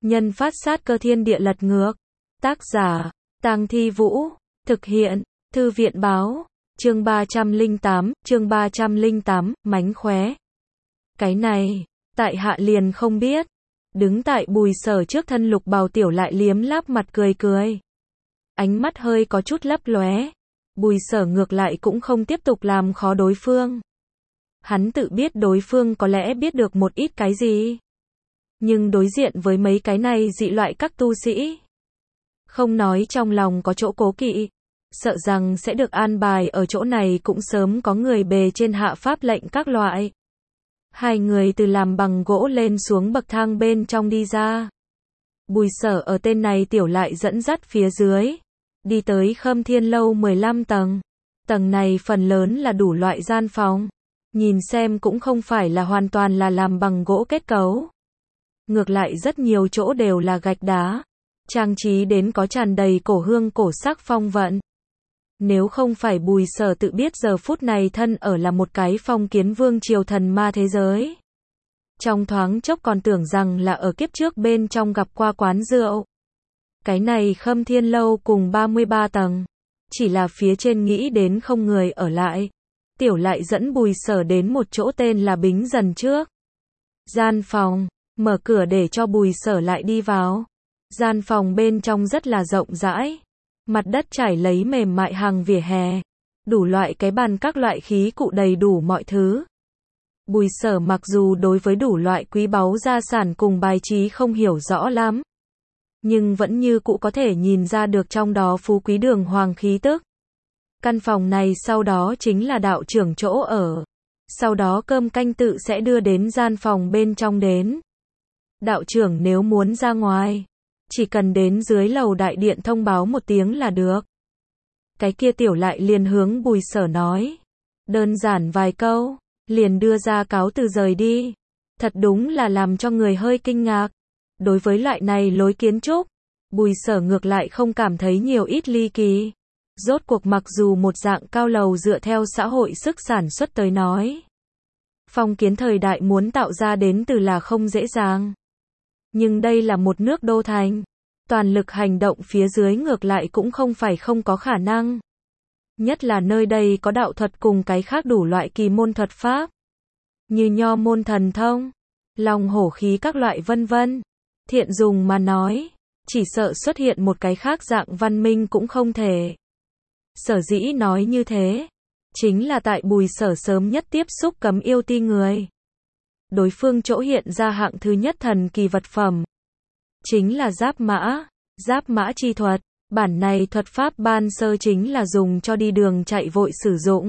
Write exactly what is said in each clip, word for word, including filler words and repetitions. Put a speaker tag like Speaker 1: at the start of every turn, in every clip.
Speaker 1: Nhân phát sát cơ thiên địa lật ngược. Tác giả, Tang Thi Vũ. Thực hiện, Thư viện báo. Chương ba trăm lẻ tám, chương ba trăm lẻ tám, mánh khóe. Cái này, tại hạ liền không biết. Đứng tại Bùi Sở trước thân Lục Bào Tiểu lại liếm láp mặt cười cười. Ánh mắt hơi có chút lấp lóe. Bùi Sở ngược lại cũng không tiếp tục làm khó đối phương. Hắn tự biết đối phương có lẽ biết được một ít cái gì. Nhưng đối diện với mấy cái này dị loại các tu sĩ, không nói trong lòng có chỗ cố kỵ, sợ rằng sẽ được an bài ở chỗ này cũng sớm có người bề trên hạ pháp lệnh các loại. Hai người từ làm bằng gỗ lên xuống bậc thang bên trong đi ra. Bùi Sở ở tên này Tiểu lại dẫn dắt phía dưới, đi tới Khâm Thiên Lâu mười lăm tầng. Tầng này phần lớn là đủ loại gian phòng, nhìn xem cũng không phải là hoàn toàn là làm bằng gỗ kết cấu. Ngược lại rất nhiều chỗ đều là gạch đá, trang trí đến có tràn đầy cổ hương cổ sắc phong vận. Nếu không phải Bùi Sở tự biết giờ phút này thân ở là một cái phong kiến vương triều thần ma thế giới, trong thoáng chốc còn tưởng rằng là ở kiếp trước bên trong gặp qua quán rượu. Cái này Khâm Thiên Lâu cùng ba mươi ba tầng, chỉ là phía trên nghĩ đến không người ở lại. Tiểu lại dẫn Bùi Sở đến một chỗ tên là Bính Dần trước. Gian phòng, mở cửa để cho Bùi Sở lại đi vào. Gian phòng bên trong rất là rộng rãi. Mặt đất trải lấy mềm mại hàng vỉa hè. Đủ loại cái bàn các loại khí cụ đầy đủ mọi thứ. Bùi Sở mặc dù đối với đủ loại quý báu gia sản cùng bài trí không hiểu rõ lắm, nhưng vẫn như cũ có thể nhìn ra được trong đó phú quý đường hoàng khí tức. Căn phòng này sau đó chính là đạo trưởng chỗ ở. Sau đó cơm canh tự sẽ đưa đến gian phòng bên trong đến. Đạo trưởng nếu muốn ra ngoài, chỉ cần đến dưới lầu đại điện thông báo một tiếng là được. Cái kia Tiểu lại liền hướng Bùi Sở nói. Đơn giản vài câu, liền đưa ra cáo từ rời đi. Thật đúng là làm cho người hơi kinh ngạc. Đối với loại này lối kiến trúc, Bùi Sở ngược lại không cảm thấy nhiều ít ly kỳ. Rốt cuộc mặc dù một dạng cao lầu dựa theo xã hội sức sản xuất tới nói, phong kiến thời đại muốn tạo ra đến từ là không dễ dàng. Nhưng đây là một nước đô thành, toàn lực hành động phía dưới ngược lại cũng không phải không có khả năng. Nhất là nơi đây có đạo thuật cùng cái khác đủ loại kỳ môn thuật pháp, như nho môn thần thông, long hổ khí các loại vân vân. Thiện dùng mà nói, chỉ sợ xuất hiện một cái khác dạng văn minh cũng không thể. Sở dĩ nói như thế, chính là tại Bùi Sở sớm nhất tiếp xúc cấm yêu ti người. Đối phương chỗ hiện ra hạng thứ nhất thần kỳ vật phẩm, chính là giáp mã, giáp mã chi thuật. Bản này thuật pháp ban sơ chính là dùng cho đi đường chạy vội sử dụng.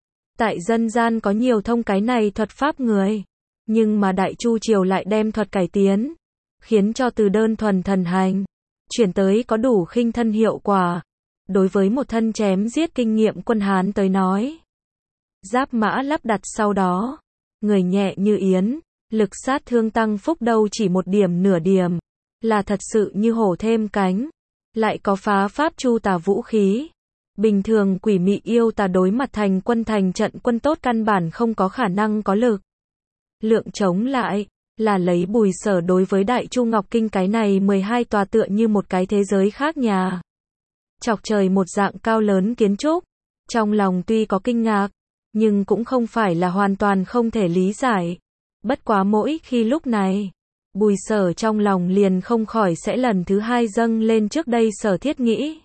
Speaker 1: Tại dân gian có nhiều thông cái này thuật pháp người, nhưng mà Đại Chu Triều lại đem thuật cải tiến, khiến cho từ đơn thuần thần hành, chuyển tới có đủ khinh thân hiệu quả. Đối với một thân chém giết kinh nghiệm quân Hán tới nói, giáp mã lắp đặt sau đó, người nhẹ như yến, lực sát thương tăng phúc đâu chỉ một điểm nửa điểm, là thật sự như hổ thêm cánh, lại có phá pháp chu tà vũ khí. Bình thường quỷ mị yêu tà đối mặt thành quân thành trận quân tốt căn bản không có khả năng có lực lượng chống lại, là lấy Bùi Sở đối với Đại Chu Ngọc Kinh cái này mười hai tòa tựa như một cái thế giới khác nhà. Chọc trời một dạng cao lớn kiến trúc, trong lòng tuy có kinh ngạc, nhưng cũng không phải là hoàn toàn không thể lý giải. Bất quá mỗi khi lúc này, Bùi Sở trong lòng liền không khỏi sẽ lần thứ hai dâng lên trước đây sở thiết nghĩ.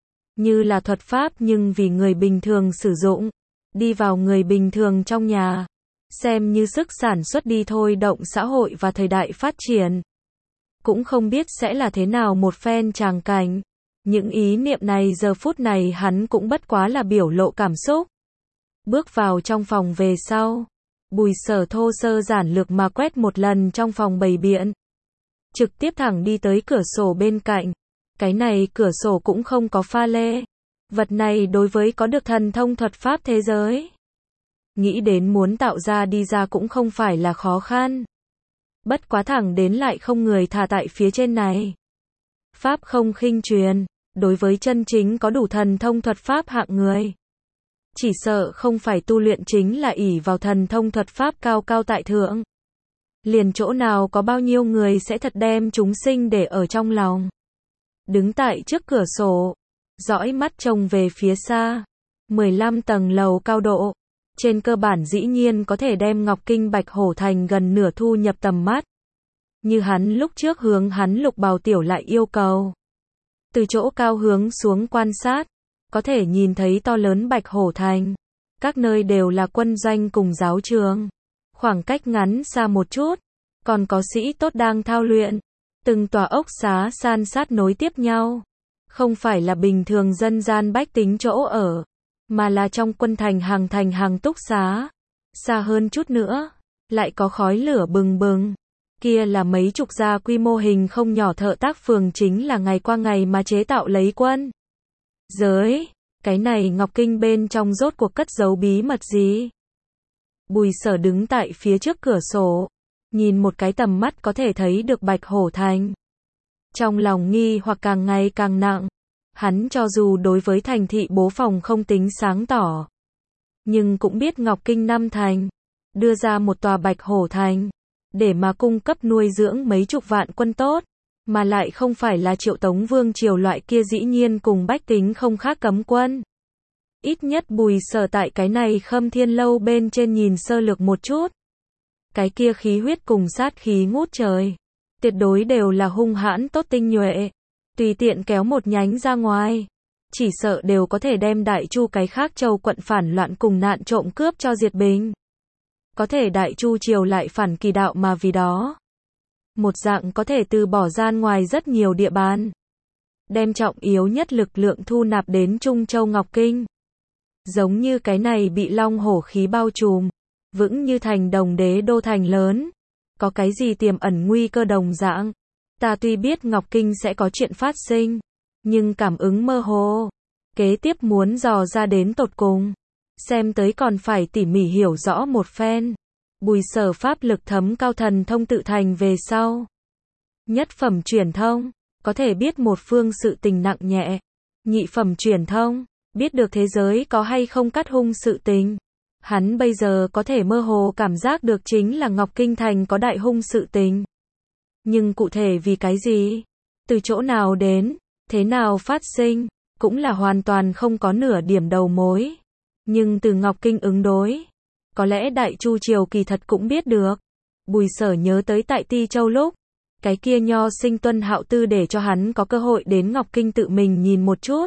Speaker 1: Như là thuật pháp nhưng vì người bình thường sử dụng, đi vào người bình thường trong nhà, xem như sức sản xuất đi thôi động xã hội và thời đại phát triển. Cũng không biết sẽ là thế nào một phen tràng cảnh. Những ý niệm này giờ phút này hắn cũng bất quá là biểu lộ cảm xúc. Bước vào trong phòng về sau, Bùi Sở thô sơ giản lược mà quét một lần trong phòng bày biện, trực tiếp thẳng đi tới cửa sổ bên cạnh. Cái này cửa sổ cũng không có pha lê. Vật này đối với có được thần thông thuật pháp thế giới, nghĩ đến muốn tạo ra đi ra cũng không phải là khó khăn. Bất quá thẳng đến lại không người thả tại phía trên này. Pháp không khinh truyền, đối với chân chính có đủ thần thông thuật pháp hạng người, chỉ sợ không phải tu luyện chính là ỷ vào thần thông thuật pháp cao cao tại thượng. liền chỗ nào có bao nhiêu người sẽ thật đem chúng sinh để ở trong lòng. Đứng tại trước cửa sổ, dõi mắt trông về phía xa, mười lăm tầng lầu cao độ, trên cơ bản dĩ nhiên có thể đem Ngọc Kinh Bạch Hổ Thành gần nửa thu nhập tầm mắt. Như hắn lúc trước hướng hắn Lục Bào Tiểu lại yêu cầu. Từ chỗ cao hướng xuống quan sát, có thể nhìn thấy to lớn Bạch Hổ Thành. Các nơi đều là quân doanh cùng giáo trường. Khoảng cách ngắn xa một chút, còn có sĩ tốt đang thao luyện. Từng tòa ốc xá san sát nối tiếp nhau. Không phải là bình thường dân gian bách tính chỗ ở, mà là trong quân thành hàng thành hàng túc xá. Xa hơn chút nữa, lại có khói lửa bừng bừng. Kia là mấy chục gia quy mô hình không nhỏ thợ tác phường chính là ngày qua ngày mà chế tạo lấy quân. Giới, cái này Ngọc Kinh bên trong rốt cuộc cất giấu bí mật gì? Bùi Sở đứng tại phía trước cửa sổ, nhìn một cái tầm mắt có thể thấy được Bạch Hổ Thành. Trong lòng nghi hoặc càng ngày càng nặng, hắn cho dù đối với thành thị bố phòng không tính sáng tỏ, nhưng cũng biết Ngọc Kinh năm thành, đưa ra một tòa Bạch Hổ Thành, để mà cung cấp nuôi dưỡng mấy chục vạn quân tốt, mà lại không phải là Triệu Tống Vương triều loại kia dĩ nhiên cùng bách tính không khác cấm quân. Ít nhất Bùi Sở tại cái này Khâm Thiên Lâu bên trên nhìn sơ lược một chút. Cái kia khí huyết cùng sát khí ngút trời, tuyệt đối đều là hung hãn tốt tinh nhuệ. Tùy tiện kéo một nhánh ra ngoài, chỉ sợ đều có thể đem Đại Chu cái khác châu quận phản loạn cùng nạn trộm cướp cho diệt bình. Có thể Đại Chu triều lại phản kỳ đạo mà vì đó. Một dạng có thể từ bỏ gian ngoài rất nhiều địa bàn. Đem trọng yếu nhất lực lượng thu nạp đến Trung Châu Ngọc Kinh. Giống như cái này bị long hổ khí bao trùm, vững như thành đồng đế đô thành lớn. Có cái gì tiềm ẩn nguy cơ đồng dạng. Ta tuy biết Ngọc Kinh sẽ có chuyện phát sinh, nhưng cảm ứng mơ hồ. Kế tiếp muốn dò ra đến tột cùng. Xem tới còn phải tỉ mỉ hiểu rõ một phen. Bùi Sở pháp lực thấm cao thần thông tự thành về sau. Nhất phẩm truyền thông, có thể biết một phương sự tình nặng nhẹ. Nhị phẩm truyền thông, biết được thế giới có hay không cắt hung sự tình. Hắn bây giờ có thể mơ hồ cảm giác được chính là Ngọc Kinh Thành có đại hung sự tình. Nhưng cụ thể vì cái gì? Từ chỗ nào đến? Thế nào phát sinh? Cũng là hoàn toàn không có nửa điểm đầu mối. Nhưng từ Ngọc Kinh ứng đối, có lẽ Đại Chu triều kỳ thật cũng biết được. Bùi Sở nhớ tới tại Ti Châu lúc, cái kia nho sinh Tuân Hạo Tư để cho hắn có cơ hội đến Ngọc Kinh tự mình nhìn một chút.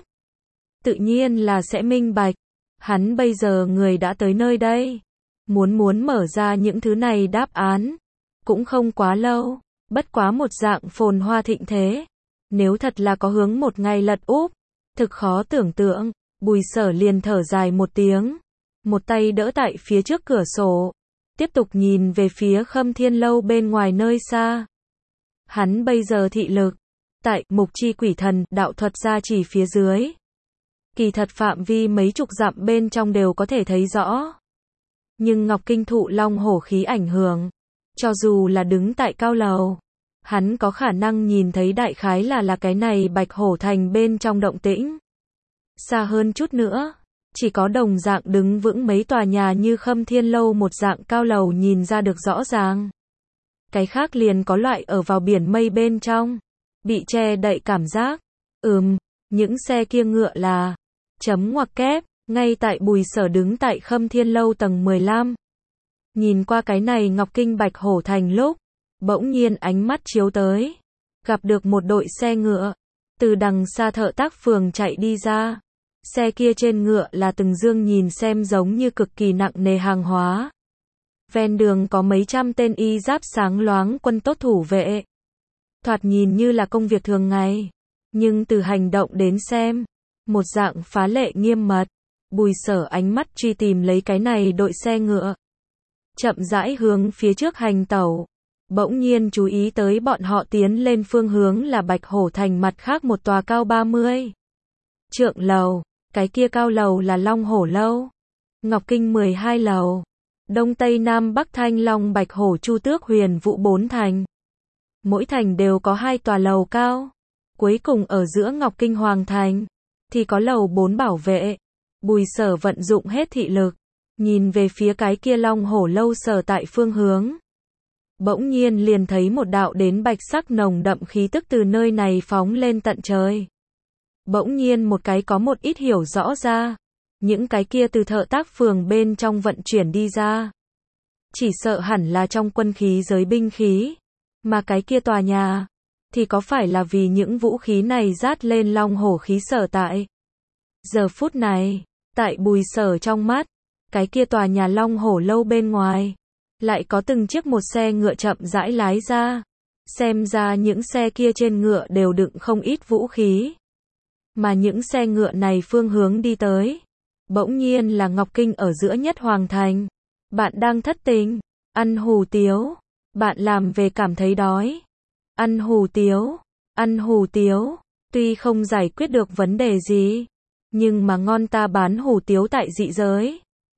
Speaker 1: Tự nhiên là sẽ minh bạch. Hắn bây giờ người đã tới nơi đây. Muốn muốn mở ra những thứ này đáp án. Cũng không quá lâu. Bất quá một dạng phồn hoa thịnh thế. Nếu thật là có hướng một ngày lật úp. Thực khó tưởng tượng. Bùi Sở liền thở dài một tiếng. Một tay đỡ tại phía trước cửa sổ. Tiếp tục nhìn về phía Khâm Thiên Lâu bên ngoài nơi xa. Hắn bây giờ thị lực. Tại mục chi quỷ thần đạo thuật gia chỉ phía dưới. Kỳ thật phạm vi mấy chục dặm bên trong đều có thể thấy rõ. Nhưng Ngọc Kinh thụ long hổ khí ảnh hưởng. Cho dù là đứng tại cao lầu. Hắn có khả năng nhìn thấy đại khái là là cái này Bạch Hổ Thành bên trong động tĩnh. Xa hơn chút nữa. Chỉ có đồng dạng đứng vững mấy tòa nhà như Khâm Thiên Lâu một dạng cao lầu nhìn ra được rõ ràng. Cái khác liền có loại ở vào biển mây bên trong. Bị che đậy cảm giác. Ừm, những xe kia ngựa là chấm ngoặc kép, ngay tại Bùi Sở đứng tại Khâm Thiên Lâu tầng mười lăm. Nhìn qua cái này Ngọc Kinh Bạch Hổ Thành lúc, bỗng nhiên ánh mắt chiếu tới. Gặp được một đội xe ngựa. Từ đằng xa thợ tác phường chạy đi ra. Xe kia trên ngựa là từng dương nhìn xem giống như cực kỳ nặng nề hàng hóa. Ven đường có mấy trăm tên y giáp sáng loáng quân tốt thủ vệ. Thoạt nhìn như là công việc thường ngày. Nhưng từ hành động đến xem, một dạng phá lệ nghiêm mật. Bùi Sở ánh mắt truy tìm lấy cái này đội xe ngựa. Chậm rãi hướng phía trước hành tẩu. Bỗng nhiên chú ý tới bọn họ tiến lên phương hướng là Bạch Hổ Thành mặt khác một tòa cao ba mươi trượng lầu. Cái kia cao lầu là Long Hổ Lâu. Ngọc Kinh mười hai lầu. Đông Tây Nam Bắc Thanh Long Bạch Hổ Chu Tước Huyền Vũ bốn thành. Mỗi thành đều có hai tòa lầu cao. Cuối cùng ở giữa Ngọc Kinh Hoàng Thành thì có lầu bốn bảo vệ. Bùi Sở vận dụng hết thị lực, nhìn về phía cái kia Long Hổ Lâu sở tại phương hướng. Bỗng nhiên liền thấy một đạo đến bạch sắc nồng đậm khí tức từ nơi này phóng lên tận trời. Bỗng nhiên một cái có một ít hiểu rõ ra. Những cái kia từ thợ tác phường bên trong vận chuyển đi ra. Chỉ sợ hẳn là trong quân khí giới binh khí. Mà cái kia tòa nhà, thì có phải là vì những vũ khí này dát lên long hổ khí sở tại. Giờ phút này, tại Bùi Sở trong mắt, cái kia tòa nhà long hổ lâu bên ngoài, lại có từng chiếc một xe ngựa chậm rãi lái ra. Xem ra những xe kia trên ngựa đều đựng không ít vũ khí. Mà những xe ngựa này phương hướng đi tới, bỗng nhiên là Ngọc Kinh ở giữa nhất hoàng thành. Bạn đang thất tình, ăn hủ tiếu, bạn làm về cảm thấy đói. Ăn hủ tiếu, ăn hủ tiếu, tuy không giải quyết được vấn đề gì, nhưng mà ngon ta bán hủ tiếu tại dị giới.